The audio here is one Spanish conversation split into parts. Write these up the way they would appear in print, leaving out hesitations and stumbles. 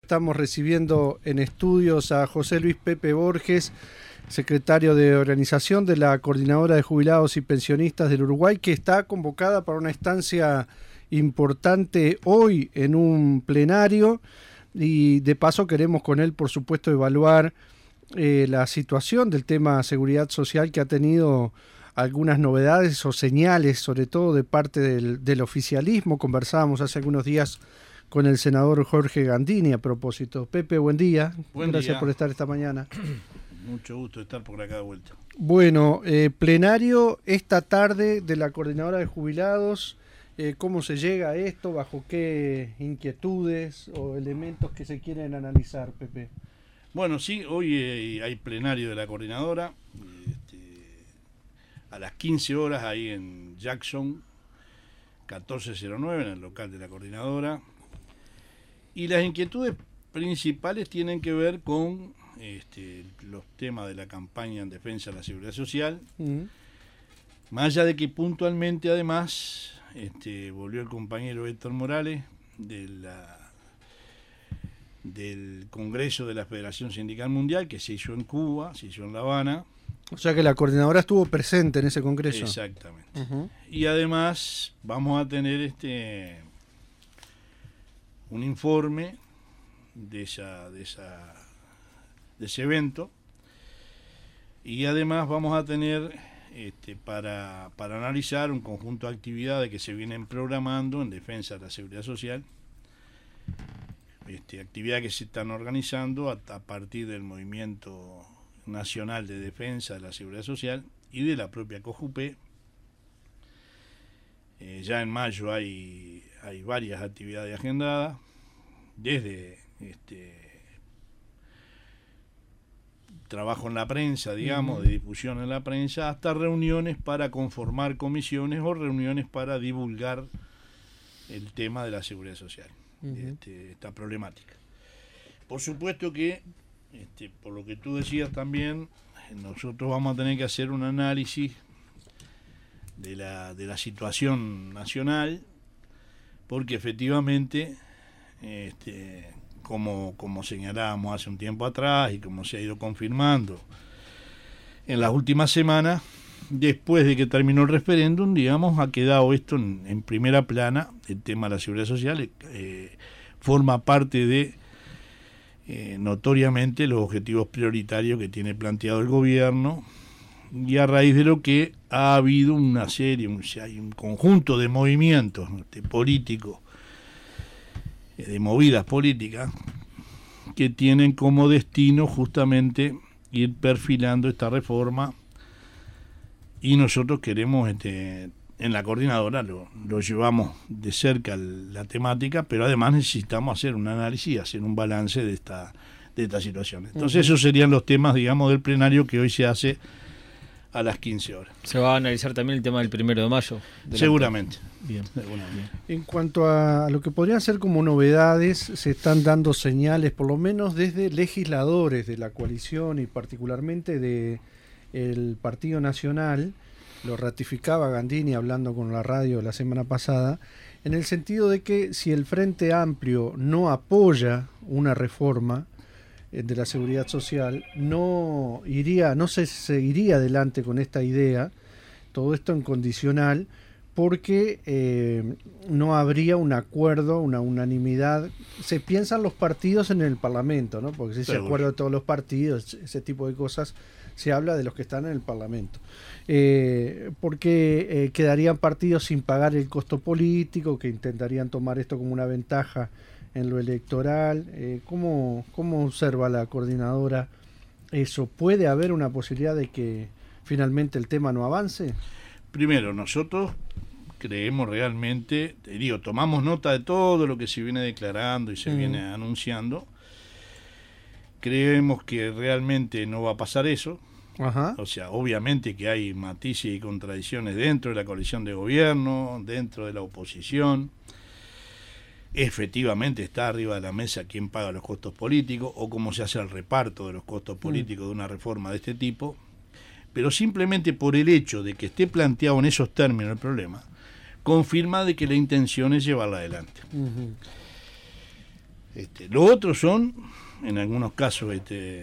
estamos recibiendo en estudios a José Luis Pepe Borges, secretario de organización de la Coordinadora de Jubilados y Pensionistas del Uruguay, que está convocada para una estancia importante hoy en un plenario, y de paso queremos con él, por supuesto, evaluar la situación del tema seguridad social, que ha tenido algunas novedades o señales, sobre todo de parte del oficialismo. Conversábamos hace algunos días con el senador Jorge Gandini a propósito. Pepe, buen día. Gracias por estar esta mañana. Mucho gusto estar por acá de vuelta. Bueno, plenario esta tarde de la Coordinadora de Jubilados. ¿Cómo se llega a esto? ¿Bajo qué inquietudes o elementos que se quieren analizar, Pepe? Bueno, sí, hoy hay plenario de la Coordinadora a las 15 horas ahí en Jackson 1409, en el local de la Coordinadora. Y las inquietudes principales tienen que ver con los temas de la campaña en defensa de la seguridad social, más allá de que puntualmente además volvió el compañero Héctor Morales del Congreso de la Federación Sindical Mundial, que se hizo en Cuba, se hizo en La Habana. O sea que la Coordinadora estuvo presente en ese congreso. Exactamente. Y además vamos a tener un informe de ese evento, y además vamos a tener para analizar un conjunto de actividades que se vienen programando en defensa de la seguridad social, actividades que se están organizando a partir del Movimiento Nacional de Defensa de la Seguridad Social y de la propia COJUPE. Ya en mayo hay varias actividades agendadas, desde trabajo en la prensa, digamos, de difusión en la prensa, hasta reuniones para conformar comisiones o reuniones para divulgar el tema de la seguridad social, esta problemática. Por supuesto que, por lo que tú decías también, nosotros vamos a tener que hacer un análisis de la situación nacional, porque efectivamente, como señalábamos hace un tiempo atrás y como se ha ido confirmando en las últimas semanas, después de que terminó el referéndum, digamos, ha quedado esto en primera plana. El tema de la seguridad social forma parte de notoriamente los objetivos prioritarios que tiene planteado el gobierno, y a raíz de lo que ha habido hay un conjunto de movimientos políticos, de movidas políticas, que tienen como destino justamente ir perfilando esta reforma, y nosotros queremos en la Coordinadora lo llevamos de cerca la temática, pero además necesitamos hacer un análisis y hacer un balance de esta situación. Entonces esos serían los temas, digamos, del plenario que hoy se hace a las 15 horas. ¿Se va a analizar también el tema del 1 de mayo? Seguramente. Bien. En cuanto a lo que podrían ser como novedades, se están dando señales, por lo menos desde legisladores de la coalición y particularmente del Partido Nacional. Lo ratificaba Gandini hablando con la radio la semana pasada, en el sentido de que si el Frente Amplio no apoya una reforma de la seguridad social, no se seguiría adelante con esta idea, todo esto en condicional, porque no habría un acuerdo, una unanimidad. Se piensan los partidos en el Parlamento, ¿no? Porque si se acuerda de todos los partidos, ese tipo de cosas, se habla de los que están en el Parlamento. Porque quedarían partidos sin pagar el costo político, que intentarían tomar esto como una ventaja en lo electoral. ¿Cómo observa la Coordinadora eso? ¿Puede haber una posibilidad de que finalmente el tema no avance? Primero, nosotros creemos realmente, tomamos nota de todo lo que se viene declarando y se viene anunciando. Creemos que realmente no va a pasar eso. Ajá. O sea, obviamente que hay matices y contradicciones dentro de la coalición de gobierno, dentro de la oposición. Efectivamente está arriba de la mesa quién paga los costos políticos o cómo se hace el reparto de los costos políticos de una reforma de este tipo, pero simplemente por el hecho de que esté planteado en esos términos el problema, confirma de que la intención es llevarla adelante. Lo otro son, en algunos casos,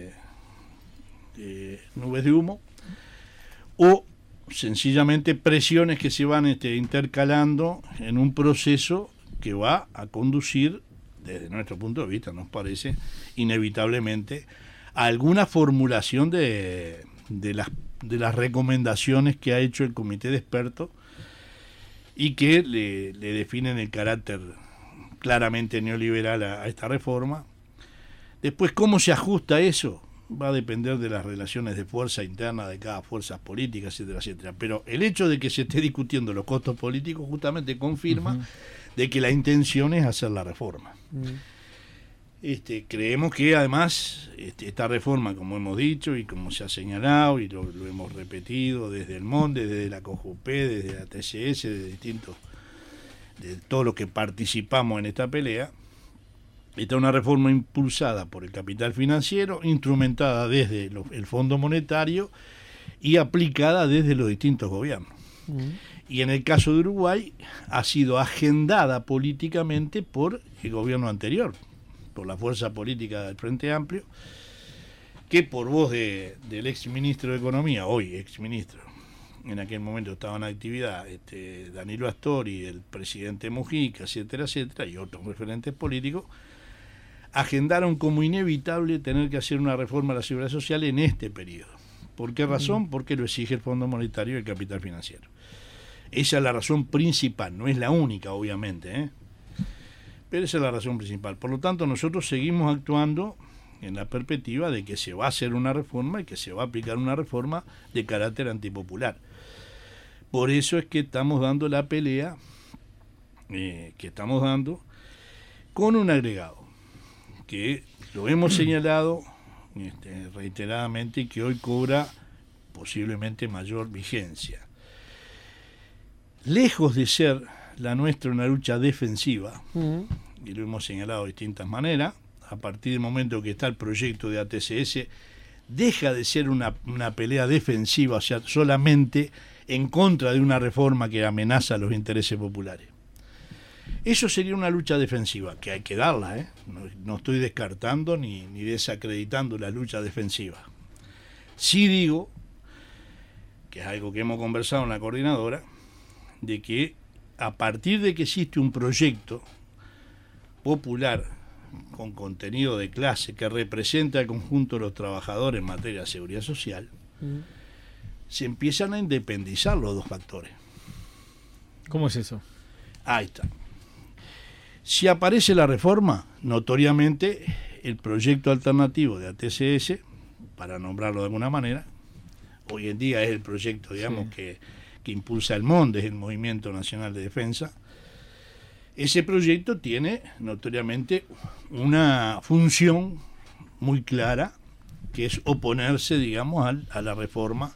nubes de humo o sencillamente presiones que se van intercalando en un proceso que va a conducir, desde nuestro punto de vista, nos parece, inevitablemente, a alguna formulación de las recomendaciones que ha hecho el comité de expertos y que le definen el carácter claramente neoliberal a esta reforma. Después, ¿cómo se ajusta eso? Va a depender de las relaciones de fuerza interna de cada fuerza política, etcétera, etcétera. Pero el hecho de que se esté discutiendo los costos políticos justamente confirma de que la intención es hacer la reforma. Creemos que además esta reforma, como hemos dicho y como se ha señalado y lo hemos repetido desde el MONDE, desde la COJUP, desde la TCS, de todos los que participamos en esta pelea, esta es una reforma impulsada por el capital financiero, instrumentada desde el Fondo Monetario y aplicada desde los distintos gobiernos. Y en el caso de Uruguay ha sido agendada políticamente por el gobierno anterior, por la fuerza política del Frente Amplio, que por voz del exministro de Economía, hoy exministro, en aquel momento estaba en actividad, Danilo Astori, el presidente Mujica, etcétera, etcétera, y otros referentes políticos, agendaron como inevitable tener que hacer una reforma de la seguridad social en este periodo. ¿Por qué razón? Porque lo exige el Fondo Monetario y el capital financiero. Esa es la razón principal, no es la única, obviamente, pero esa es la razón principal. Por lo tanto, nosotros seguimos actuando en la perspectiva de que se va a hacer una reforma y que se va a aplicar una reforma de carácter antipopular. Por eso es que estamos dando la pelea que estamos dando con un agregado que lo hemos señalado reiteradamente y que hoy cobra posiblemente mayor vigencia. Lejos de ser la nuestra una lucha defensiva, y lo hemos señalado de distintas maneras, a partir del momento que está el proyecto de ATCS, deja de ser una pelea defensiva, o sea, solamente en contra de una reforma que amenaza los intereses populares. Eso sería una lucha defensiva, que hay que darla, no estoy descartando ni desacreditando la lucha defensiva. Sí digo, que es algo que hemos conversado en la coordinadora, de que a partir de que existe un proyecto popular con contenido de clase que representa al conjunto de los trabajadores en materia de seguridad social, se empiezan a independizar los dos factores. ¿Cómo es eso? Ahí está. Si aparece la reforma, notoriamente el proyecto alternativo de ATCS, para nombrarlo de alguna manera, hoy en día es el proyecto, digamos, que impulsa el MONDE, el Movimiento Nacional de Defensa. Ese proyecto tiene notoriamente una función muy clara, que es oponerse, digamos, a la reforma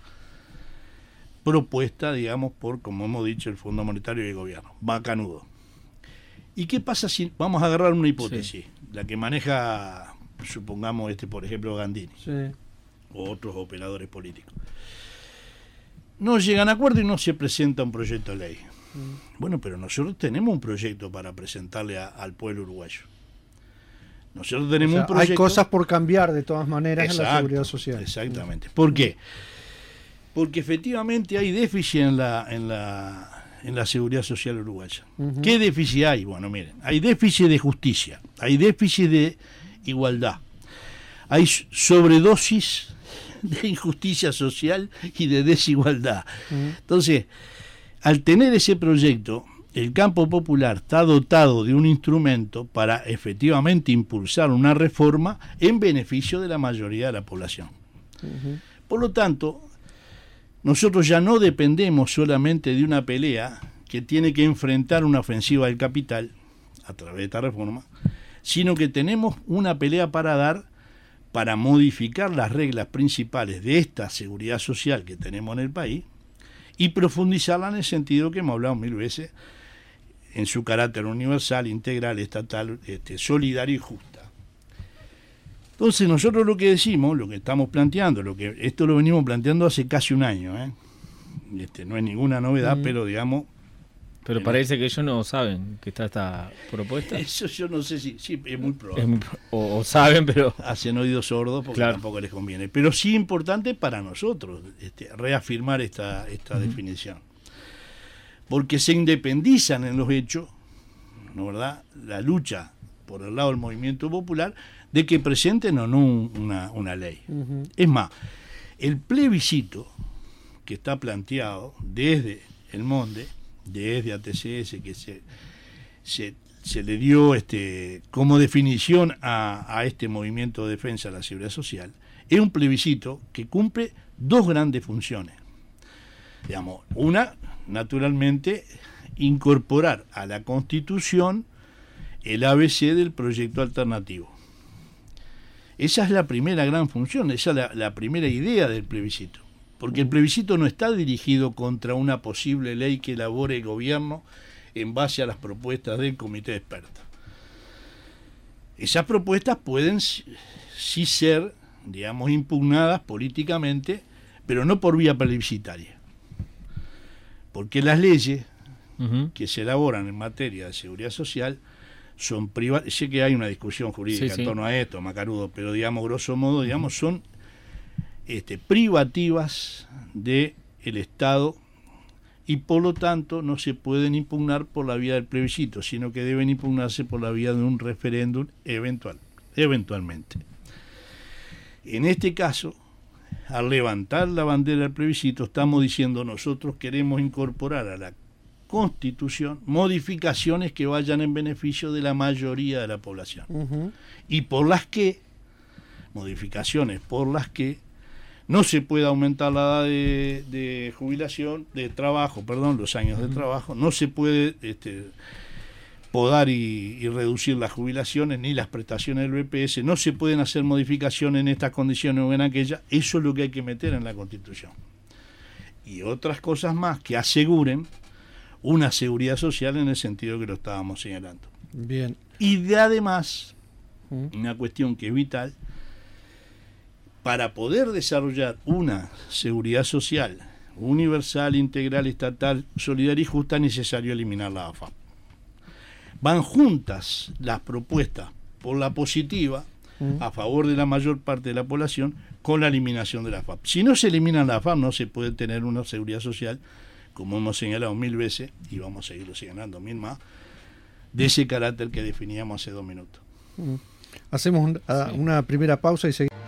propuesta, digamos, por, como hemos dicho, el Fondo Monetario y el Gobierno. Bacanudo. ¿Y qué pasa si vamos a agarrar una hipótesis? La que maneja, supongamos, por ejemplo, Gandini, o otros operadores políticos. No llegan a acuerdo y no se presenta un proyecto de ley. Bueno, pero nosotros tenemos un proyecto para presentarle al pueblo uruguayo. Nosotros tenemos un proyecto. Hay cosas por cambiar de todas maneras. Exacto, en la seguridad social. Exactamente. ¿Por qué? Porque efectivamente hay déficit en la seguridad social uruguaya. ¿Qué déficit hay? Bueno, miren, hay déficit de justicia, hay déficit de igualdad, hay sobredosis de injusticia social y de desigualdad. Entonces, al tener ese proyecto, el campo popular está dotado de un instrumento para efectivamente impulsar una reforma en beneficio de la mayoría de la población. Por lo tanto, nosotros ya no dependemos solamente de una pelea que tiene que enfrentar una ofensiva del capital a través de esta reforma, sino que tenemos una pelea para dar para modificar las reglas principales de esta seguridad social que tenemos en el país y profundizarla en el sentido que hemos hablado mil veces, en su carácter universal, integral, estatal, solidario y justa. Entonces nosotros lo que decimos, lo que estamos planteando, esto lo venimos planteando hace casi un año, no es ninguna novedad, pero digamos, Pero parece que ellos no saben que está esta propuesta. Eso yo no sé si es muy probable. O saben, pero... Hacen oídos sordos porque claro, tampoco les conviene. Pero sí importante para nosotros reafirmar esta definición. Porque se independizan en los hechos, ¿no, verdad?, la lucha por el lado del movimiento popular, de que presenten o no una ley. Uh-huh. Es más, el plebiscito que está planteado desde el MONDE, desde ATCS, que se le dio como definición a este movimiento de defensa de la seguridad social, es un plebiscito que cumple dos grandes funciones. Digamos, una, naturalmente, incorporar a la Constitución el ABC del proyecto alternativo. Esa es la primera gran función, esa es la primera idea del plebiscito. Porque el plebiscito no está dirigido contra una posible ley que elabore el gobierno en base a las propuestas del comité de expertos. Esas propuestas pueden sí ser, digamos, impugnadas políticamente, pero no por vía plebiscitaria. Porque las leyes que se elaboran en materia de seguridad social son privadas. Sé que hay una discusión jurídica en torno a esto, Macarudo, pero digamos, grosso modo, digamos, son privativas del Estado y por lo tanto no se pueden impugnar por la vía del plebiscito, sino que deben impugnarse por la vía de un referéndum eventualmente. En este caso, al levantar la bandera del plebiscito, estamos diciendo nosotros queremos incorporar a la Constitución modificaciones que vayan en beneficio de la mayoría de la población. Uh-huh. Y modificaciones por las que no se puede aumentar la edad de jubilación, los años de trabajo, no se puede podar y reducir las jubilaciones ni las prestaciones del BPS, no se pueden hacer modificaciones en estas condiciones o en aquellas. Eso es lo que hay que meter en la Constitución. Y otras cosas más que aseguren una seguridad social en el sentido que lo estábamos señalando. Bien. Y además, una cuestión que es vital, para poder desarrollar una seguridad social universal, integral, estatal, solidaria y justa, es necesario eliminar la AFAP. Van juntas las propuestas por la positiva, a favor de la mayor parte de la población, con la eliminación de la AFAP. Si no se elimina la AFAP, no se puede tener una seguridad social, como hemos señalado 1000 veces, y vamos a seguirlo señalando 1000 más, de ese carácter que definíamos hace 2 minutos. Hacemos una primera pausa y seguimos.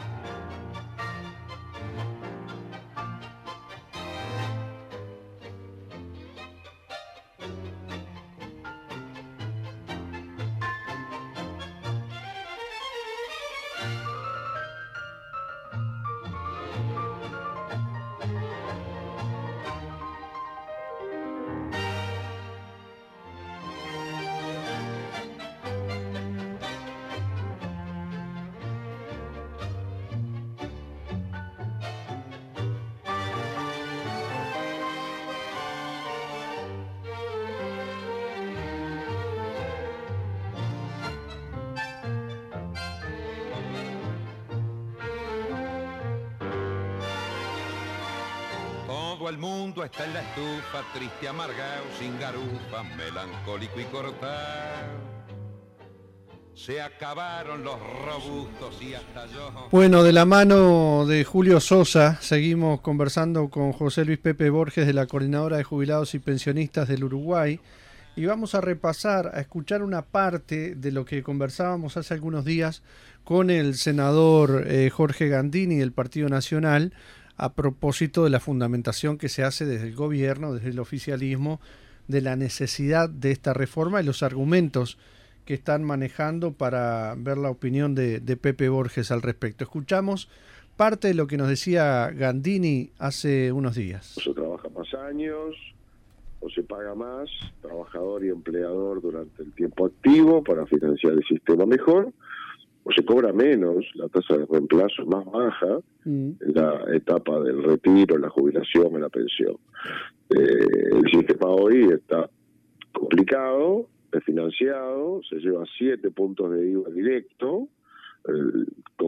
Todo el mundo está en la estufa, triste, amargado, sin garufa, melancólico y cortado. Se acabaron los robustos y hasta yo... Bueno, de la mano de Julio Sosa, seguimos conversando con José Luis Pepe Borges de la Coordinadora de Jubilados y Pensionistas del Uruguay y vamos a repasar, a escuchar una parte de lo que conversábamos hace algunos días con el senador Jorge Gandini del Partido Nacional a propósito de la fundamentación que se hace desde el gobierno, desde el oficialismo, de la necesidad de esta reforma y los argumentos que están manejando para ver la opinión de Pepe Borges al respecto. Escuchamos parte de lo que nos decía Gandini hace unos días. O se trabaja más años, o se paga más, trabajador y empleador durante el tiempo activo para financiar el sistema mejor, o se cobra menos, la tasa de reemplazo es más baja en la etapa del retiro, la jubilación, en la pensión. El sistema hoy está complicado, desfinanciado, se lleva 7 puntos de IVA directo, con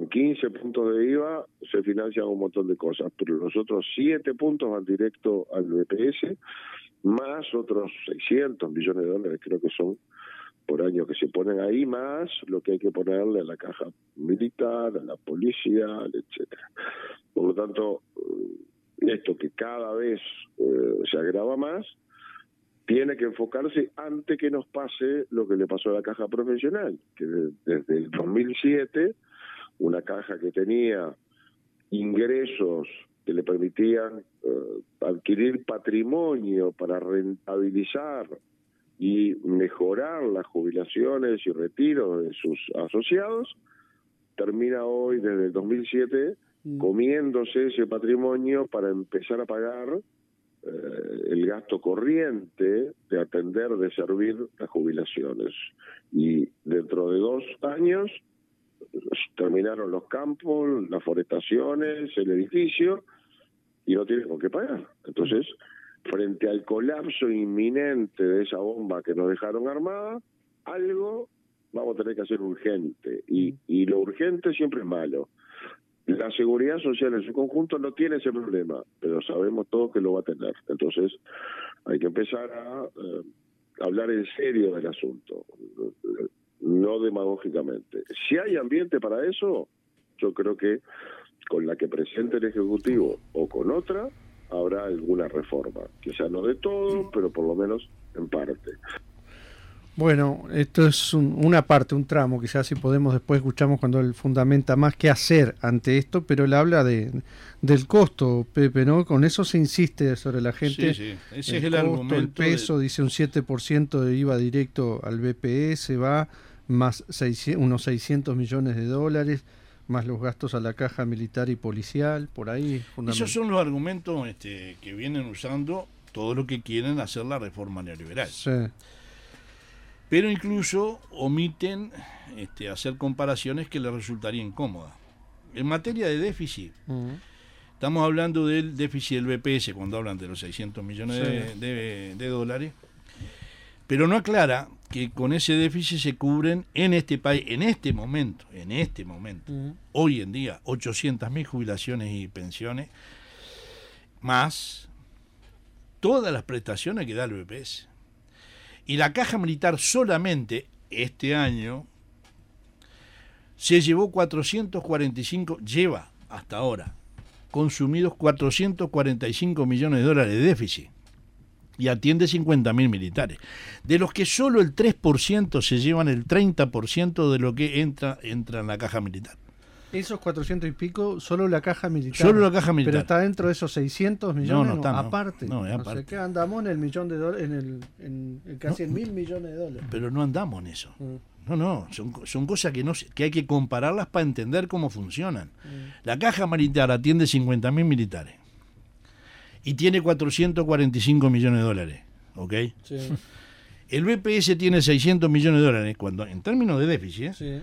con 15 puntos de IVA se financian un montón de cosas, pero los otros 7 puntos van directo al BPS, más otros 600 millones de dólares creo que son por año que se ponen ahí, más lo que hay que ponerle a la caja militar, a la policía, etcétera. Por lo tanto, esto que cada vez se agrava más, tiene que enfocarse antes que nos pase lo que le pasó a la caja profesional, que desde el 2007, una caja que tenía ingresos que le permitían adquirir patrimonio para rentabilizar y mejorar las jubilaciones y retiros de sus asociados, termina hoy desde el 2007 comiéndose ese patrimonio para empezar a pagar el gasto corriente de atender, de servir las jubilaciones. Y dentro de 2 años terminaron los campos, las forestaciones, el edificio, y no tienen con qué pagar. Entonces, frente al colapso inminente de esa bomba que nos dejaron armada, algo vamos a tener que hacer urgente. Y lo urgente siempre es malo. La seguridad social en su conjunto no tiene ese problema, pero sabemos todos que lo va a tener. Entonces, hay que empezar a hablar en serio del asunto, no demagógicamente. Si hay ambiente para eso, yo creo que con la que presente el Ejecutivo o con otra, habrá alguna reforma. Quizá no de todo, pero por lo menos en parte. Bueno, esto es una parte, un tramo, quizás si podemos después escuchamos cuando él fundamenta más qué hacer ante esto, pero él habla del costo, Pepe, ¿no? Con eso se insiste sobre la gente. Sí, sí. Ese es el el costo, argumento. el peso, dice un 7% de IVA directo al BPS, va más unos 600 millones de dólares, más los gastos a la caja militar y policial, por ahí. Esos son los argumentos que vienen usando todo lo que quieren hacer la reforma neoliberal. Sí. Pero incluso omiten hacer comparaciones que les resultarían incómodas. En materia de déficit, estamos hablando del déficit del BPS cuando hablan de los 600 millones de dólares, pero no aclara que con ese déficit se cubren en este país, en este momento, hoy en día, 800.000 jubilaciones y pensiones, más todas las prestaciones que da el BPS. Y la caja militar solamente este año se llevó 445, lleva hasta ahora consumidos 445 millones de dólares de déficit y atiende 50.000 militares, de los que solo el 3% se llevan el 30% de lo que entra en la caja militar. Esos 400 y pico, solo la caja militar. Solo la caja militar. Pero está dentro de esos 600 millones, no está, no. aparte. No, es no aparte. sé qué, andamos en el millón de dólares, en casi en 1.000 millones de dólares. Pero no andamos en eso. No, son cosas que hay que compararlas para entender cómo funcionan. La caja militar atiende 50.000 militares y tiene 445 millones de dólares, ¿ok? Sí. El BPS tiene 600 millones de dólares cuando en términos de déficit, Sí.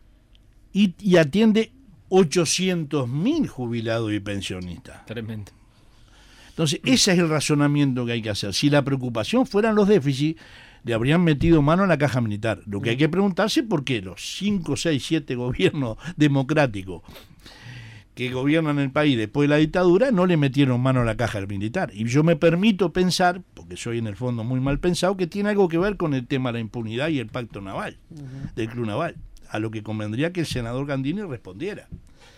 y atiende 800.000 jubilados y pensionistas. Tremendo. Entonces, ese es el razonamiento que hay que hacer. Si la preocupación fueran los déficits, le habrían metido mano a la caja militar. Lo que hay que preguntarse es por qué los 5, 6, 7 gobiernos democráticos que gobiernan el país después de la dictadura no le metieron mano a la caja militar. Y yo me permito pensar, porque soy en el fondo muy mal pensado, que tiene algo que ver con el tema de la impunidad y el pacto naval, del Club Naval, a lo que convendría que el senador Gandini respondiera.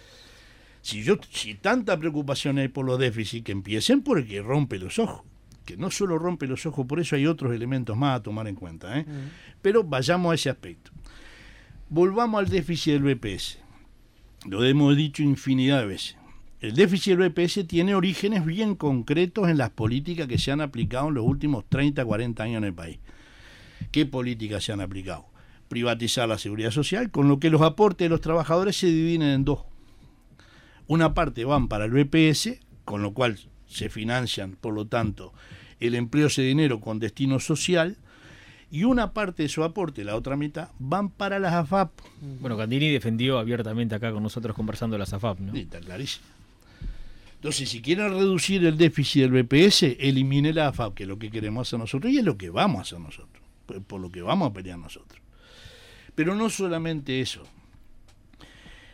Si tanta preocupación hay por los déficits, que empiecen por el que rompe los ojos, que no solo rompe los ojos, por eso hay otros elementos más a tomar en cuenta, pero vayamos a ese aspecto. Volvamos al déficit del BPS. Lo hemos dicho infinidad de veces. El déficit del BPS tiene orígenes bien concretos en las políticas que se han aplicado en los últimos 30, 40 años en el país. ¿Qué políticas se han aplicado? Privatizar la seguridad social, con lo que los aportes de los trabajadores se dividen en dos. Una parte van para el BPS, con lo cual se financian, por lo tanto, el empleo ese dinero con destino social, y una parte de su aporte, la otra mitad, van para las AFAP. Bueno, Gandini defendió abiertamente acá con nosotros conversando de las AFAP, ¿no? Sí, está clarísimo. Entonces, si quieren reducir el déficit del BPS, elimine la AFAP, que es lo que queremos hacer nosotros y es lo que vamos a hacer nosotros, por lo que vamos a pelear nosotros. Pero no solamente eso.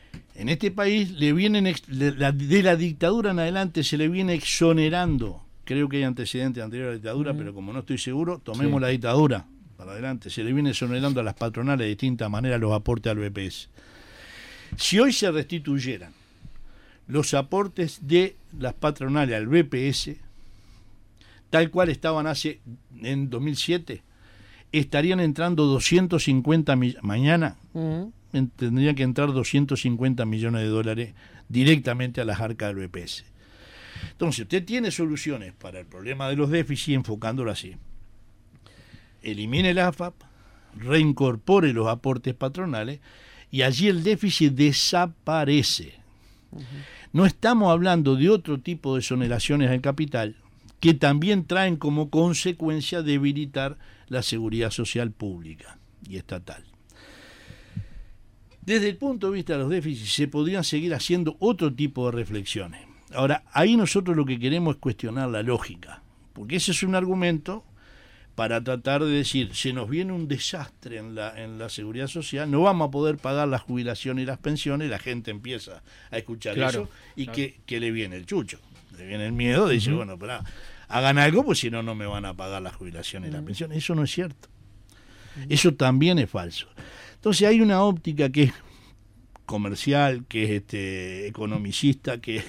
En este país de la dictadura en adelante se le viene exonerando. Creo que hay antecedentes anteriores a la dictadura, pero como no estoy seguro, tomemos la dictadura para adelante. Se le viene exonerando a las patronales de distintas maneras los aportes al BPS. Si hoy se restituyeran los aportes de las patronales al BPS, tal cual estaban en 2007, estarían entrando 250 millones. Mañana tendrían que entrar 250 millones de dólares directamente a las arcas del BPS. Entonces, usted tiene soluciones para el problema de los déficits enfocándolo así. Elimine la AFAP, reincorpore los aportes patronales y allí el déficit desaparece. No estamos hablando de otro tipo de exoneraciones al capital que también traen como consecuencia debilitar la seguridad social pública y estatal. Desde el punto de vista de los déficits se podrían seguir haciendo otro tipo de reflexiones. Ahora, ahí nosotros lo que queremos es cuestionar la lógica, porque ese es un argumento para tratar de decir, se nos viene un desastre en la seguridad social, no vamos a poder pagar la jubilación y las pensiones, la gente empieza a escuchar eso y que le viene el chucho, le viene el miedo, dice, bueno, pero hagan algo, pues si no, no me van a pagar la jubilación y la pensión. Eso no es cierto. Eso también es falso. Entonces hay una óptica que es comercial, que es economicista, que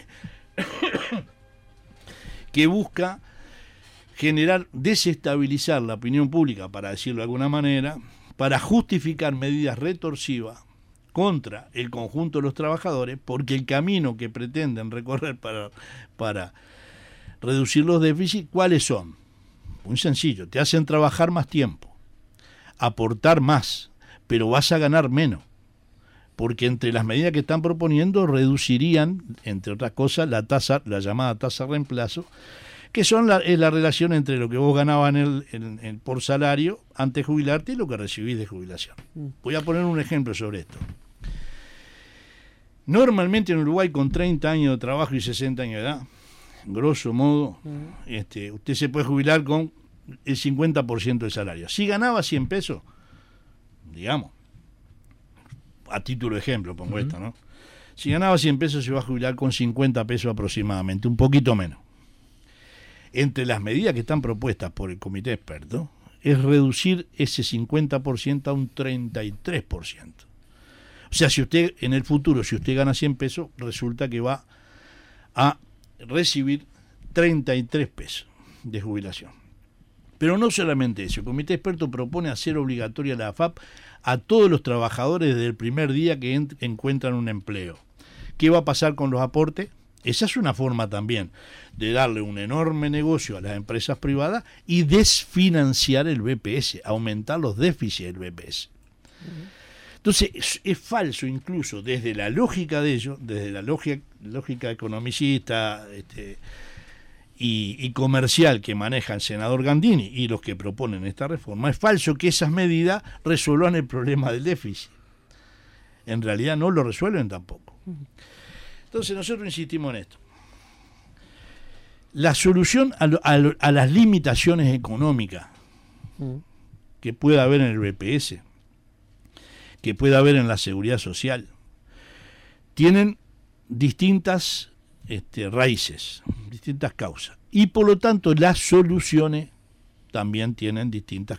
busca generar, desestabilizar la opinión pública, para decirlo de alguna manera, para justificar medidas retorsivas contra el conjunto de los trabajadores, porque el camino que pretenden recorrer para reducir los déficits, ¿cuáles son? Muy sencillo, te hacen trabajar más tiempo, aportar más, pero vas a ganar menos, porque entre las medidas que están proponiendo reducirían, entre otras cosas, la llamada tasa de reemplazo, que son la relación entre lo que vos ganabas por salario antes de jubilarte y lo que recibís de jubilación. Voy a poner un ejemplo sobre esto. Normalmente en Uruguay, con 30 años de trabajo y 60 años de edad, grosso modo, usted se puede jubilar con el 50% del salario. Si ganaba 100 pesos, digamos, a título de ejemplo pongo esto, ¿no? Si ganaba 100 pesos se va a jubilar con 50 pesos aproximadamente, un poquito menos. Entre las medidas que están propuestas por el comité experto es reducir ese 50% a un 33%. O sea, si usted en el futuro, si usted gana 100 pesos, resulta que va a recibir 33 pesos de jubilación. Pero no solamente eso, el comité experto propone hacer obligatoria la AFAP a todos los trabajadores desde el primer día que encuentran un empleo. ¿Qué va a pasar con los aportes? Esa es una forma también de darle un enorme negocio a las empresas privadas y desfinanciar el BPS, aumentar los déficits del BPS. Entonces es falso incluso desde la lógica de ellos, desde la lógica economicista y comercial que maneja el senador Gandini y los que proponen esta reforma, es falso que esas medidas resuelvan el problema del déficit. En realidad no lo resuelven tampoco. Entonces nosotros insistimos en esto. La solución a las limitaciones económicas que pueda haber en el BPS, que pueda haber en la seguridad social, tienen distintas raíces, distintas causas. Y por lo tanto las soluciones también tienen distintas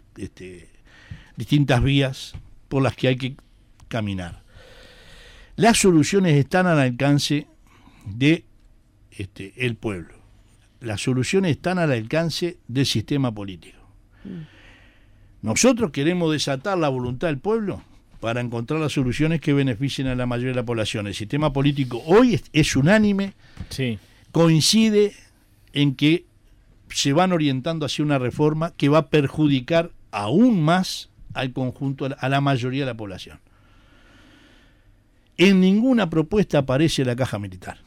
vías por las que hay que caminar. Las soluciones están al alcance de el pueblo. Las soluciones están al alcance del sistema político. Nosotros queremos desatar la voluntad del pueblo para encontrar las soluciones que beneficien a la mayoría de la población. El sistema político hoy es unánime, coincide en que se van orientando hacia una reforma que va a perjudicar aún más al conjunto, a la mayoría de la población. En ninguna propuesta aparece la caja militar.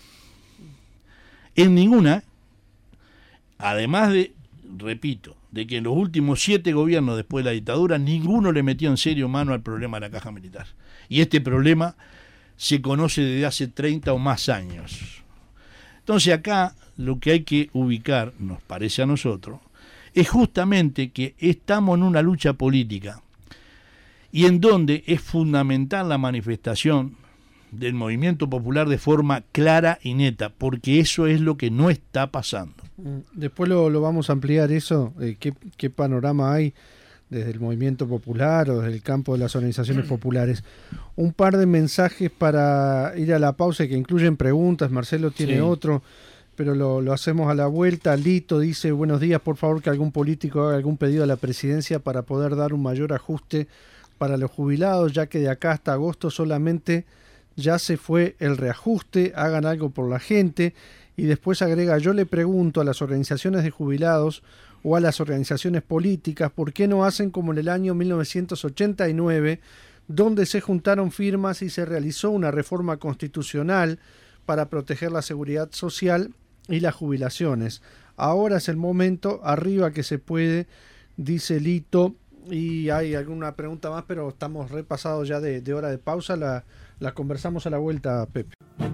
En ninguna, además de, repito, de que en los últimos 7 gobiernos después de la dictadura, ninguno le metió en serio mano al problema de la caja militar. Y este problema se conoce desde hace 30 o más años. Entonces acá lo que hay que ubicar, nos parece a nosotros, es justamente que estamos en una lucha política y en donde es fundamental la manifestación del movimiento popular de forma clara y neta, porque eso es lo que no está pasando. Después lo vamos a ampliar eso, qué panorama hay desde el movimiento popular o desde el campo de las organizaciones populares. Un par de mensajes para ir a la pausa que incluyen preguntas. Marcelo tiene otro, pero lo hacemos a la vuelta. Lito dice: buenos días, por favor que algún político haga algún pedido a la presidencia para poder dar un mayor ajuste para los jubilados, ya que de acá hasta agosto solamente ya se fue el reajuste, hagan algo por la gente. Y después agrega: yo le pregunto a las organizaciones de jubilados o a las organizaciones políticas, ¿por qué no hacen como en el año 1989, donde se juntaron firmas y se realizó una reforma constitucional para proteger la seguridad social y las jubilaciones? Ahora es el momento, arriba que se puede, dice Lito. Y hay alguna pregunta más, pero estamos repasados ya de hora de pausa, la conversamos a la vuelta, Pepe.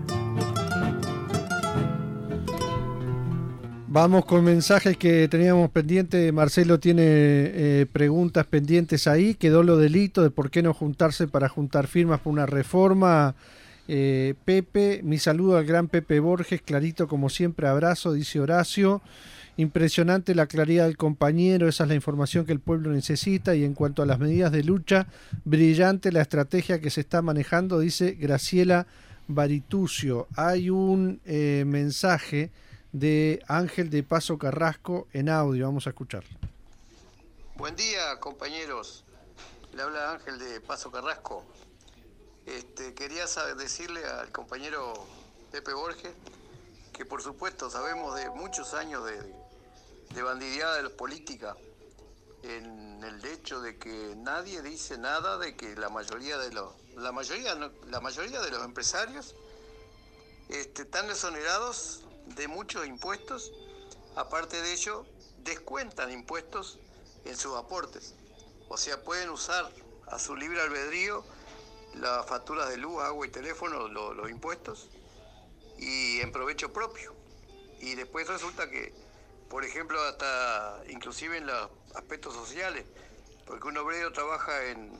Vamos con mensajes que teníamos pendientes. Marcelo tiene preguntas pendientes ahí. Quedó lo delito de por qué no juntarse para juntar firmas por una reforma. Pepe, mi saludo al gran Pepe Borges, clarito como siempre, abrazo, dice Horacio. Impresionante la claridad del compañero, esa es la información que el pueblo necesita. Y en cuanto a las medidas de lucha, brillante la estrategia que se está manejando, dice Graciela Baritucio. Hay un mensaje de Ángel de Paso Carrasco en audio, vamos a escucharlo. Buen día, compañeros, le habla Ángel de Paso Carrasco. Quería decirle al compañero Pepe Borges que por supuesto sabemos de muchos años de bandideada de la política, en el hecho de que nadie dice nada, de que la mayoría de los empresarios están exonerados de muchos impuestos. Aparte de ello, descuentan impuestos en sus aportes, o sea, pueden usar a su libre albedrío las facturas de luz, agua y teléfono, los impuestos, y en provecho propio. Y después resulta que, por ejemplo, hasta inclusive en los aspectos sociales, porque un obrero trabaja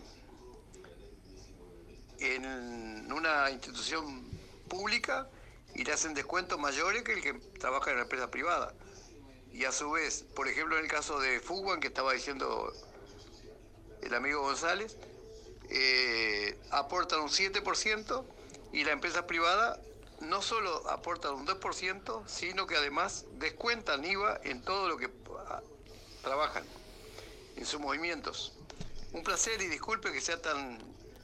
en una institución pública y le hacen descuentos mayores que el que trabaja en la empresa privada. Y a su vez, por ejemplo, en el caso de Fuguan, que estaba diciendo el amigo González, aportan un 7% y la empresa privada no solo aporta un 2%, sino que además descuentan IVA en todo lo que trabajan, en sus movimientos. Un placer y disculpe que sea tan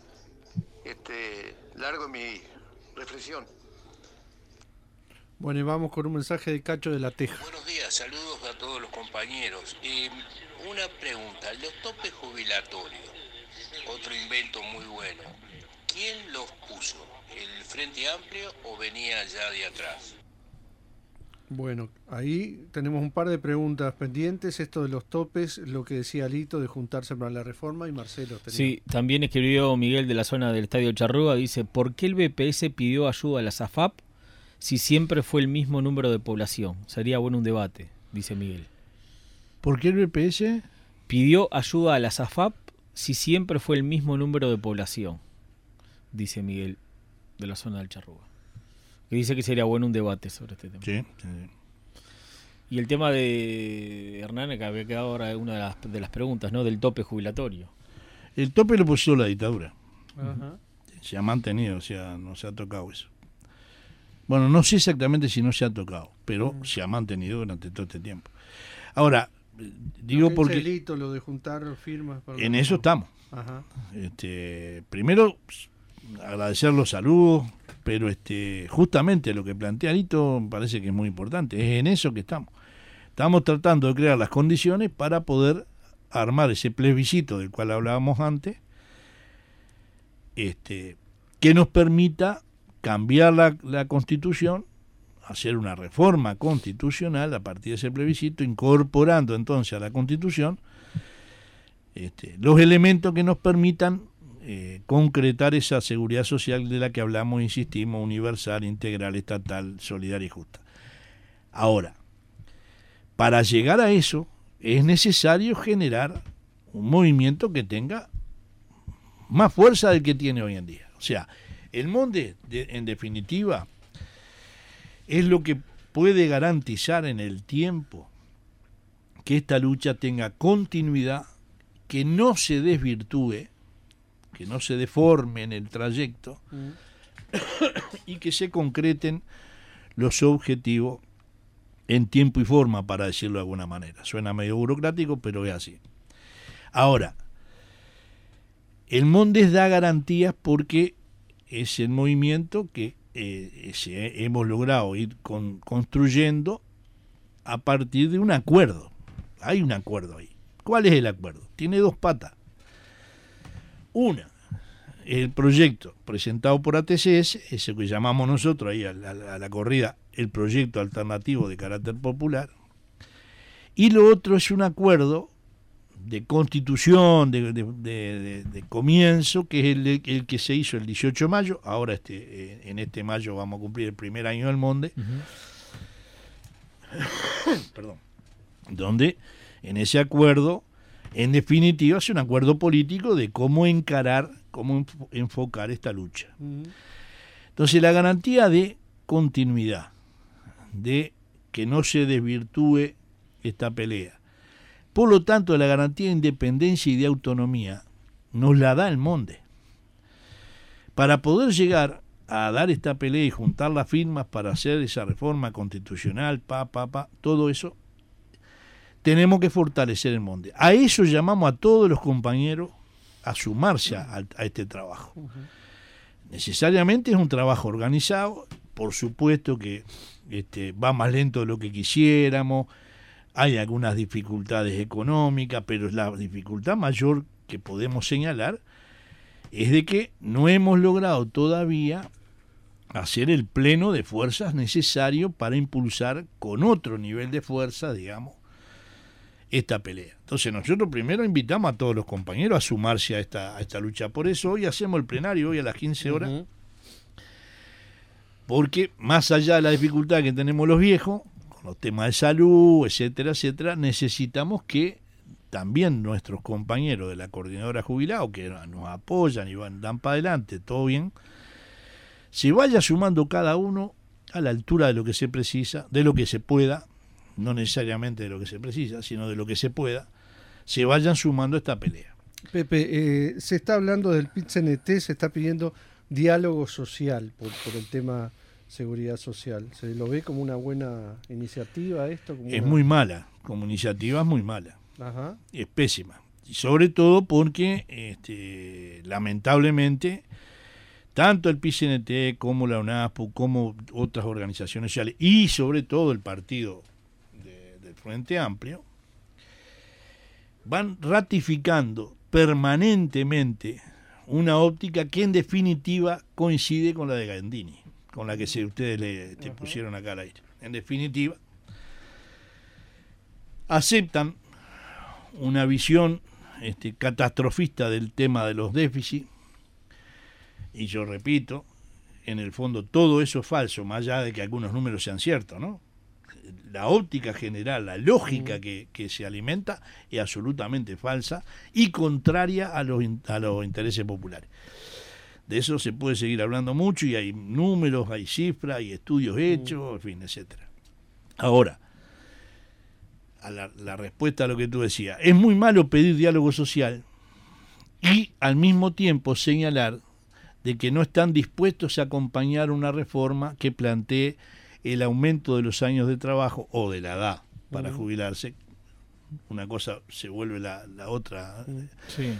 largo en mi reflexión. Bueno, y vamos con un mensaje de Cacho de la Teja. Buenos días, saludos a todos los compañeros. Una pregunta, los topes jubilatorios, otro invento muy bueno, ¿quién los puso? ¿El Frente Amplio o venía ya de atrás? Bueno, ahí tenemos un par de preguntas pendientes. Esto de los topes, lo que decía Lito de juntarse para la reforma, y Marcelo. Sí, también escribió Miguel de la zona del Estadio Charrúa, dice: ¿por qué el BPS pidió ayuda a la SAFAP si siempre fue el mismo número de población? Sería bueno un debate, dice Miguel. ¿Por qué el BPS pidió ayuda a la SAFAP si siempre fue el mismo número de población? Dice Miguel de la zona del Charrúa, que dice que sería bueno un debate sobre este tema. Sí. Y el tema de Hernán, que había quedado ahora una de las preguntas, ¿no? Del tope jubilatorio. El tope lo puso la dictadura. Ajá. Se ha mantenido, o sea, no se ha tocado eso. Bueno, no sé exactamente si no se ha tocado, pero se ha mantenido durante todo este tiempo. Ahora, digo porque Lito, lo de juntar firmas para en eso estamos. Ajá. Primero, agradecer los saludos, pero justamente lo que plantea Lito me parece que es muy importante. Es en eso que estamos. Estamos tratando de crear las condiciones para poder armar ese plebiscito del cual hablábamos antes, que nos permita cambiar la Constitución, hacer una reforma constitucional a partir de ese plebiscito, incorporando entonces a la Constitución los elementos que nos permitan concretar esa seguridad social de la que hablamos, insistimos, universal, integral, estatal, solidaria y justa. Ahora, para llegar a eso es necesario generar un movimiento que tenga más fuerza del que tiene hoy en día. O sea, El MONDES, en definitiva, es lo que puede garantizar en el tiempo que esta lucha tenga continuidad, que no se desvirtúe, que no se deforme en el trayecto y que se concreten los objetivos en tiempo y forma, para decirlo de alguna manera. Suena medio burocrático, pero es así. Ahora, el MONDES da garantías porque es el movimiento que hemos logrado ir construyendo a partir de un acuerdo. Hay un acuerdo ahí. ¿Cuál es el acuerdo? Tiene dos patas. Una, el proyecto presentado por ATCS, ese que llamamos nosotros ahí a la corrida el proyecto alternativo de carácter popular, y lo otro es un acuerdo de constitución, de comienzo, que es el que se hizo el 18 de mayo, ahora en este mayo vamos a cumplir el primer año del MONDES, perdón, donde en ese acuerdo, en definitiva, es un acuerdo político de cómo encarar, cómo enfocar esta lucha. Entonces, la garantía de continuidad, de que no se desvirtúe esta pelea, por lo tanto, la garantía de independencia y de autonomía nos la da el MONDES. Para poder llegar a dar esta pelea y juntar las firmas para hacer esa reforma constitucional, todo eso, tenemos que fortalecer el MONDES. A eso llamamos a todos los compañeros a sumarse a este trabajo. Necesariamente es un trabajo organizado, por supuesto que va más lento de lo que quisiéramos, hay algunas dificultades económicas, pero la dificultad mayor que podemos señalar es de que no hemos logrado todavía hacer el pleno de fuerzas necesario para impulsar con otro nivel de fuerza, digamos, esta pelea. Entonces nosotros primero invitamos a todos los compañeros a sumarse a esta lucha. Por eso hoy hacemos el plenario, hoy a las 15 horas, porque más allá de la dificultad que tenemos los viejos, con los temas de salud, etcétera, etcétera, necesitamos que también nuestros compañeros de la coordinadora jubilados, que nos apoyan y dan para adelante, todo bien, se vaya sumando cada uno a la altura de lo que se precisa, de lo que se pueda, no necesariamente de lo que se precisa, sino de lo que se pueda, se vayan sumando a esta pelea. Pepe, se está hablando del PIT-CNT, se está pidiendo diálogo social por el tema seguridad social. ¿Se lo ve como una buena iniciativa esto? Es muy mala, como iniciativa es muy mala. Ajá. Es pésima. Y sobre todo porque, lamentablemente, tanto el PIT-CNT como la UNASPU, como otras organizaciones sociales, y sobre todo el partido del Frente Amplio, van ratificando permanentemente una óptica que en definitiva coincide con la de Gandini, con la que ustedes le pusieron acá al aire. En definitiva, aceptan una visión catastrofista del tema de los déficits, y yo repito, en el fondo todo eso es falso, más allá de que algunos números sean ciertos, ¿no? La óptica general, la lógica que se alimenta es absolutamente falsa y contraria a los intereses populares. De eso se puede seguir hablando mucho y hay números, hay cifras, hay estudios hechos, en fin, etcétera. Ahora, a la respuesta a lo que tú decías, es muy malo pedir diálogo social y al mismo tiempo señalar de que no están dispuestos a acompañar una reforma que plantee el aumento de los años de trabajo o de la edad para jubilarse. Una cosa se vuelve la otra. Sí.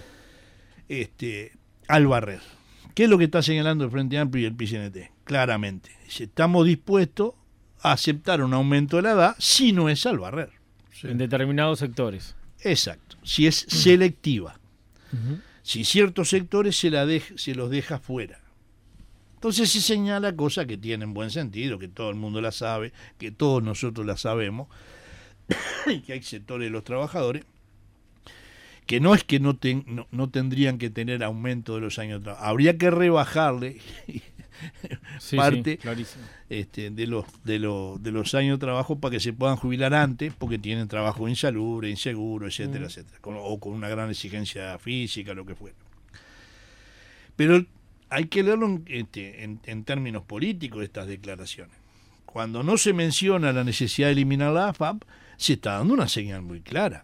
Al barrer. ¿Qué es lo que está señalando el Frente Amplio y el PIT-CNT? Claramente. Dice, estamos dispuestos a aceptar un aumento de la edad si no es al barrer. En determinados sectores. Exacto. Si es selectiva. Si ciertos sectores se los deja fuera. Entonces se señala cosas que tienen buen sentido, que todo el mundo la sabe, que todos nosotros la sabemos, y que hay sectores de los trabajadores que no es que no tendrían que tener aumento de los años de trabajo. Habría que rebajarle parte de los años de trabajo para que se puedan jubilar antes, porque tienen trabajo insalubre, inseguro, etcétera, etcétera, o con una gran exigencia física, lo que fuera. Pero hay que leerlo en términos políticos, estas declaraciones. Cuando no se menciona la necesidad de eliminar la AFAP, se está dando una señal muy clara.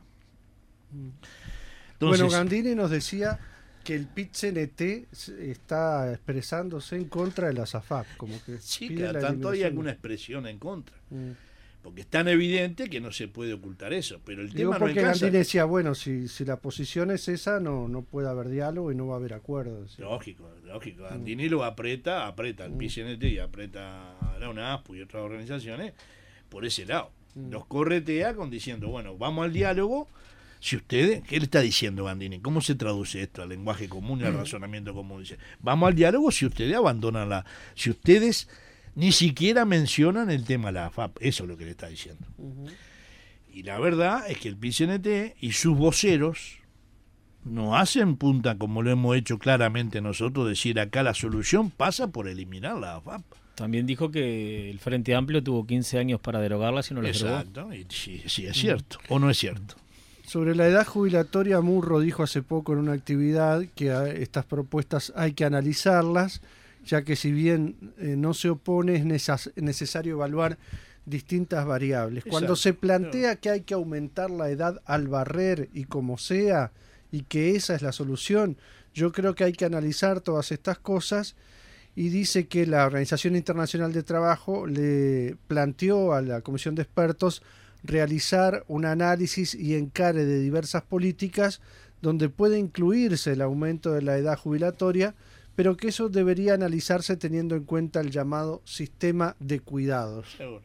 Entonces, bueno, Gandini nos decía que el PIT-CNT está expresándose en contra de la AFAP. Como que sí, pide cada tanto hay alguna expresión en contra. Porque es tan evidente que no se puede ocultar eso. Pero el tema no porque alcanza. Gandini decía, bueno, si la posición es esa, no puede haber diálogo y no va a haber acuerdo. ¿Sí? Lógico. Gandini lo aprieta al PIT-CNT y aprieta a la UNASPO y otras organizaciones por ese lado. Los corretea diciendo, bueno, vamos al diálogo. Si ustedes, ¿qué le está diciendo Gandini? ¿Cómo se traduce esto al lenguaje común y al razonamiento común? Dice, vamos al diálogo si ustedes abandonan si ustedes ni siquiera mencionan el tema de la AFAP. Eso es lo que le está diciendo. Y la verdad es que el PIT-CNT y sus voceros no hacen punta, como lo hemos hecho claramente nosotros, decir acá la solución pasa por eliminar la AFAP. También dijo que el Frente Amplio tuvo 15 años para derogarla si no la derogó. Exacto, y sí es cierto, o no es cierto. Sobre la edad jubilatoria, Murro dijo hace poco en una actividad que estas propuestas hay que analizarlas, ya que si bien no se opone, es necesario evaluar distintas variables. Exacto. Cuando se plantea que hay que aumentar la edad al barrer y como sea, y que esa es la solución, yo creo que hay que analizar todas estas cosas, y dice que la Organización Internacional de Trabajo le planteó a la Comisión de Expertos realizar un análisis y encare de diversas políticas donde puede incluirse el aumento de la edad jubilatoria, pero que eso debería analizarse teniendo en cuenta el llamado sistema de cuidados. Seguro.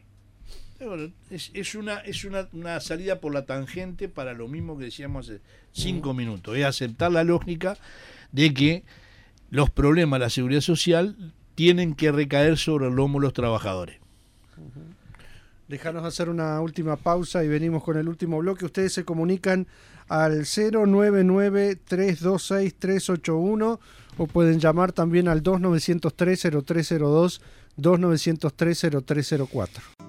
Es una salida por la tangente para lo mismo que decíamos hace 5 minutos, es aceptar la lógica de que los problemas de la seguridad social tienen que recaer sobre el lomo de los trabajadores. Dejanos hacer una última pausa y venimos con el último bloque. Ustedes se comunican al 099-326-381 o pueden llamar también al 2903-0302, 2903-0304.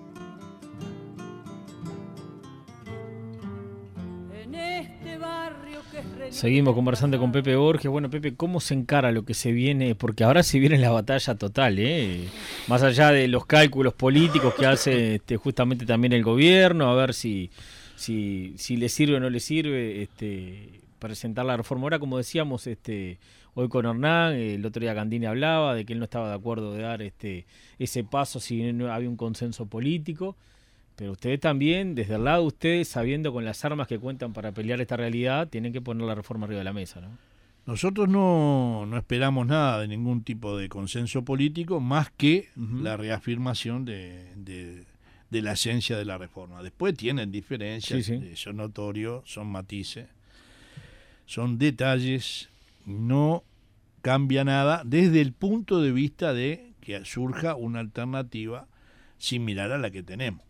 Seguimos conversando con Pepe Borges. Bueno, Pepe, ¿cómo se encara lo que se viene? Porque ahora se viene la batalla total, ¿eh? Más allá de los cálculos políticos que hace justamente también el gobierno, a ver si le sirve o no le sirve presentar la reforma. Ahora, como decíamos, hoy con Hernán, el otro día Gandini hablaba de que él no estaba de acuerdo de dar ese paso si no había un consenso político. Pero ustedes también, desde el lado de ustedes, sabiendo con las armas que cuentan para pelear esta realidad, tienen que poner la reforma arriba de la mesa, ¿no? Nosotros no esperamos nada de ningún tipo de consenso político más que la reafirmación de la esencia de la reforma. Después tienen diferencias, son notorios, son matices, son detalles, no cambia nada desde el punto de vista de que surja una alternativa similar a la que tenemos.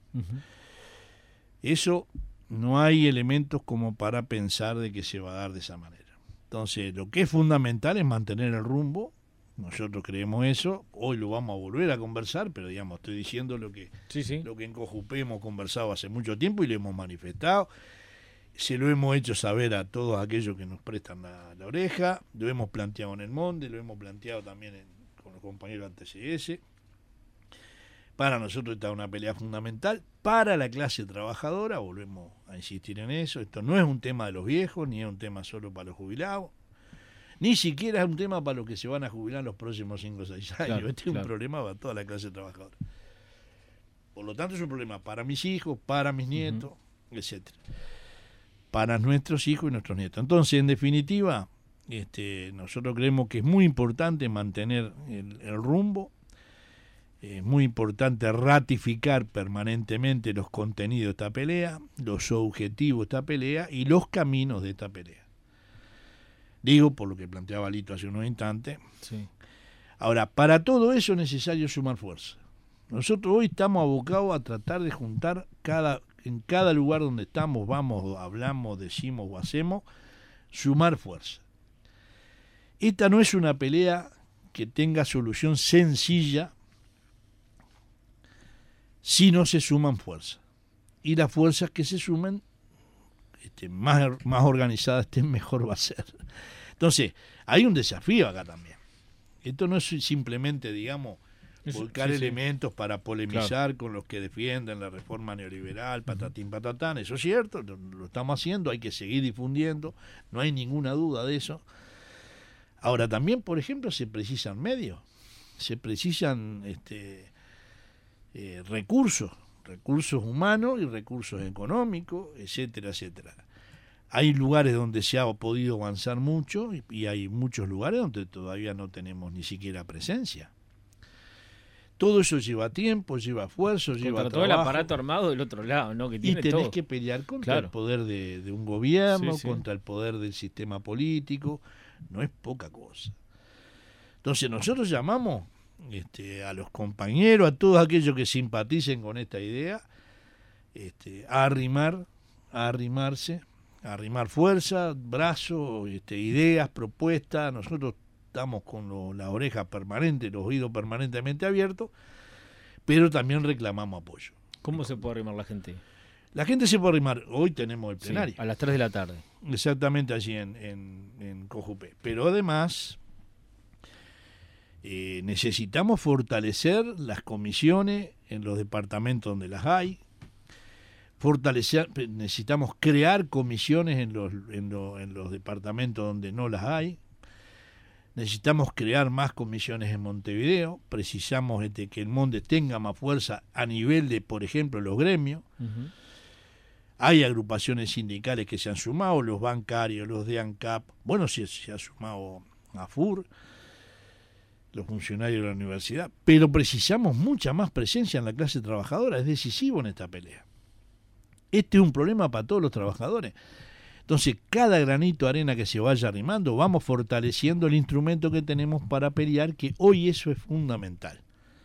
Eso no hay elementos como para pensar de que se va a dar de esa manera. Entonces, lo que es fundamental es mantener el rumbo. Nosotros creemos eso. Hoy lo vamos a volver a conversar, pero digamos, estoy diciendo lo que en Cojupé hemos conversado hace mucho tiempo y lo hemos manifestado. Se lo hemos hecho saber a todos aquellos que nos prestan la oreja. Lo hemos planteado en el Monde, lo hemos planteado también con los compañeros del TCS. Para nosotros esta es una pelea fundamental, para la clase trabajadora, volvemos a insistir en eso, esto no es un tema de los viejos, ni es un tema solo para los jubilados, ni siquiera es un tema para los que se van a jubilar los próximos 5 o 6 años, este es un problema para toda la clase trabajadora. Por lo tanto es un problema para mis hijos, para mis nietos, etcétera, para nuestros hijos y nuestros nietos. Entonces, en definitiva, nosotros creemos que es muy importante mantener el rumbo. Es muy importante ratificar permanentemente los contenidos de esta pelea, los objetivos de esta pelea y los caminos de esta pelea. Digo, por lo que planteaba Lito hace unos instantes. Sí. Ahora, para todo eso es necesario sumar fuerza. Nosotros hoy estamos abocados a tratar de juntar en cada lugar donde estamos, vamos, hablamos, decimos o hacemos, sumar fuerza. Esta no es una pelea que tenga solución sencilla si no se suman fuerzas. Y las fuerzas que se sumen, más organizadas estén, mejor va a ser. Entonces, hay un desafío acá también. Esto no es simplemente, digamos, volcar elementos para polemizar con los que defienden la reforma neoliberal, patatín patatán. Eso es cierto, lo estamos haciendo, hay que seguir difundiendo, no hay ninguna duda de eso. Ahora también, por ejemplo, se precisan medios, se precisan recursos humanos y recursos económicos, etcétera, etcétera. Hay lugares donde se ha podido avanzar mucho y hay muchos lugares donde todavía no tenemos ni siquiera presencia. Todo eso lleva tiempo, lleva esfuerzo, lleva trabajo. Todo el aparato armado del otro lado, ¿no? Que tiene y tenés todo. que pelear contra el poder de un gobierno, contra el poder del sistema político. No es poca cosa. Entonces nosotros llamamos a los compañeros, a todos aquellos que simpaticen con esta idea, a arrimarse, a arrimar fuerza, brazos, ideas, propuestas. Nosotros estamos con la oreja permanente, los oídos permanentemente abiertos, pero también reclamamos apoyo. ¿Cómo se puede arrimar la gente? La gente se puede arrimar. Hoy tenemos el plenario. A las 3 de la tarde. Exactamente, allí en Cojupé. Pero además necesitamos fortalecer las comisiones en los departamentos donde las hay. Necesitamos crear comisiones en los departamentos donde no las hay. Necesitamos crear más comisiones en Montevideo. Precisamos que el Monte tenga más fuerza a nivel de, por ejemplo, los gremios. Uh-huh. Hay agrupaciones sindicales que se han sumado, los bancarios, los de ANCAP. Bueno, se ha sumado AFUR, los funcionarios de la universidad. Pero precisamos mucha más presencia en la clase trabajadora. Es decisivo en esta pelea. Este es un problema para todos los trabajadores. Entonces, cada granito de arena que se vaya arrimando, vamos fortaleciendo el instrumento que tenemos para pelear, que hoy eso es fundamental.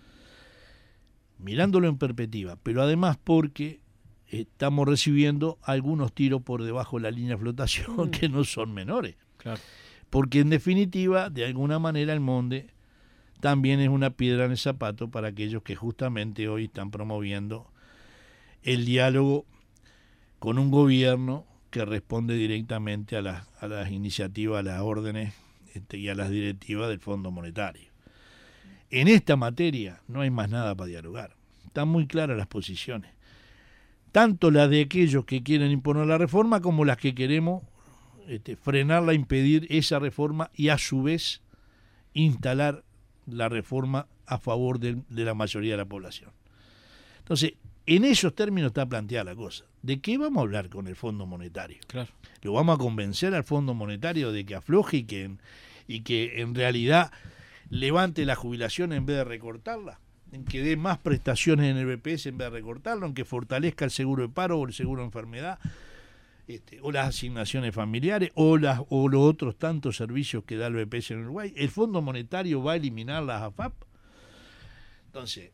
Mirándolo en perspectiva, pero además porque estamos recibiendo algunos tiros por debajo de la línea de flotación que no son menores. Claro. Porque en definitiva, de alguna manera, el Monde también es una piedra en el zapato para aquellos que justamente hoy están promoviendo el diálogo con un gobierno que responde directamente a las iniciativas, a las órdenes y a las directivas del Fondo Monetario. En esta materia no hay más nada para dialogar. Están muy claras las posiciones. Tanto las de aquellos que quieren imponer la reforma como las que queremos frenarla, impedir esa reforma y a su vez instalar la reforma a favor de la mayoría de la población. Entonces, en esos términos está planteada la cosa. ¿De qué vamos a hablar con el Fondo Monetario? Claro. ¿Lo vamos a convencer al Fondo Monetario de que afloje y que en realidad levante la jubilación en vez de recortarla? ¿En que dé más prestaciones en el BPS en vez de recortarlo? ¿En que fortalezca el seguro de paro o el seguro de enfermedad? O las asignaciones familiares o los otros tantos servicios que da el BPS en Uruguay. ¿El Fondo Monetario va a eliminar las AFAP? Entonces,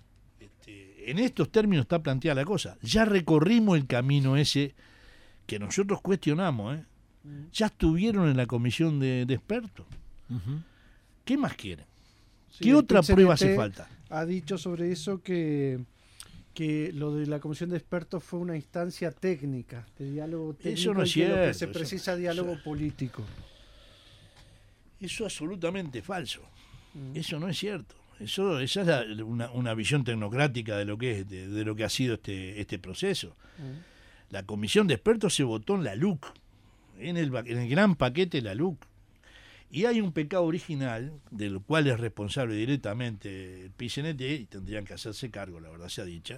en estos términos está planteada la cosa. Ya recorrimos el camino ese que nosotros cuestionamos. Ya estuvieron en la comisión de expertos. Uh-huh. ¿Qué más quieren? Sí, ¿Qué otra prueba hace falta? Ha dicho sobre eso que lo de la comisión de expertos fue una instancia técnica, de diálogo técnico. Eso no es cierto. Lo que se precisa diálogo político. Eso es absolutamente falso. Eso no es cierto. Esa es una visión tecnocrática de lo que es, de lo que ha sido este proceso. La comisión de expertos se votó en la LUC, en el gran paquete de la LUC. Y hay un pecado original del cual es responsable directamente el PCNT y tendrían que hacerse cargo, la verdad sea dicha.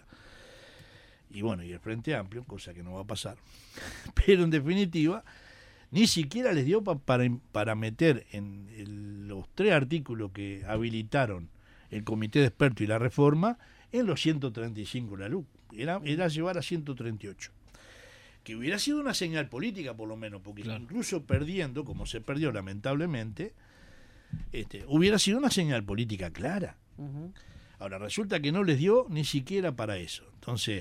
Y bueno, y el Frente Amplio, cosa que no va a pasar. Pero en definitiva, ni siquiera les dio para meter en los 3 artículos que habilitaron el Comité de Expertos y la reforma en los 135 la LUC. Era llevar a 138. Que hubiera sido una señal política por lo menos, porque claro, incluso perdiendo, como se perdió lamentablemente, hubiera sido una señal política clara. Uh-huh. Ahora, resulta que no les dio ni siquiera para eso. Entonces,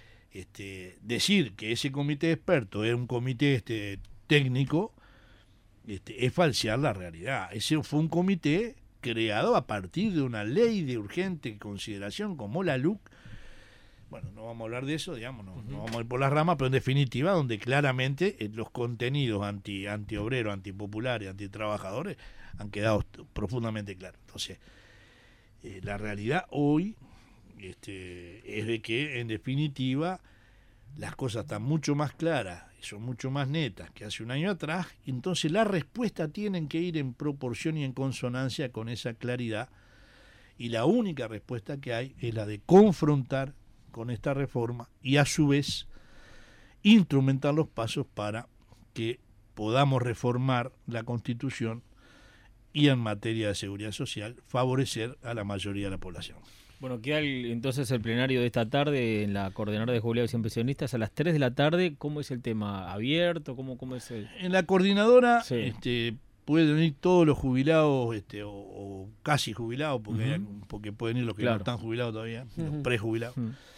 decir que ese comité de expertos es un comité técnico es falsear la realidad. Ese fue un comité creado a partir de una ley de urgente consideración como la LUC. bueno, no vamos a hablar de eso, digamos, no vamos a ir por las ramas, pero en definitiva, donde claramente los contenidos anti-obreros, antipopulares, antitrabajadores han quedado profundamente claros. Entonces, la realidad hoy es de que, en definitiva, las cosas están mucho más claras y son mucho más netas que hace un año atrás, y entonces la respuesta tienen que ir en proporción y en consonancia con esa claridad, y la única respuesta que hay es la de confrontar con esta reforma y a su vez instrumentar los pasos para que podamos reformar la Constitución y en materia de seguridad social favorecer a la mayoría de la población. Bueno, queda entonces el plenario de esta tarde en la coordinadora de jubilados y pensionistas a las 3 de la tarde. ¿Cómo es el tema? ¿Abierto? ¿Cómo es el...? En la coordinadora Sí. Pueden ir todos los jubilados o casi jubilados, porque pueden ir los que no están jubilados todavía, los prejubilados,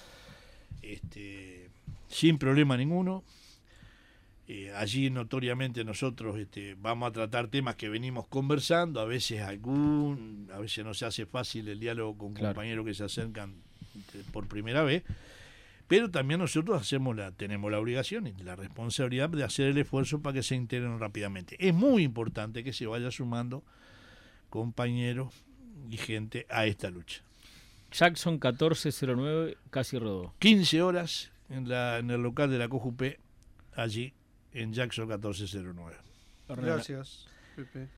sin problema ninguno. Allí notoriamente nosotros vamos a tratar temas que venimos conversando, a veces no se hace fácil el diálogo con compañeros que se acercan por primera vez, pero también nosotros tenemos la obligación y la responsabilidad de hacer el esfuerzo para que se integren rápidamente. Es muy importante que se vaya sumando compañeros y gente a esta lucha. Jackson 1409, casi rodó. 15 horas en el local de la COJUP, allí en Jackson 1409. Gracias, Pepe.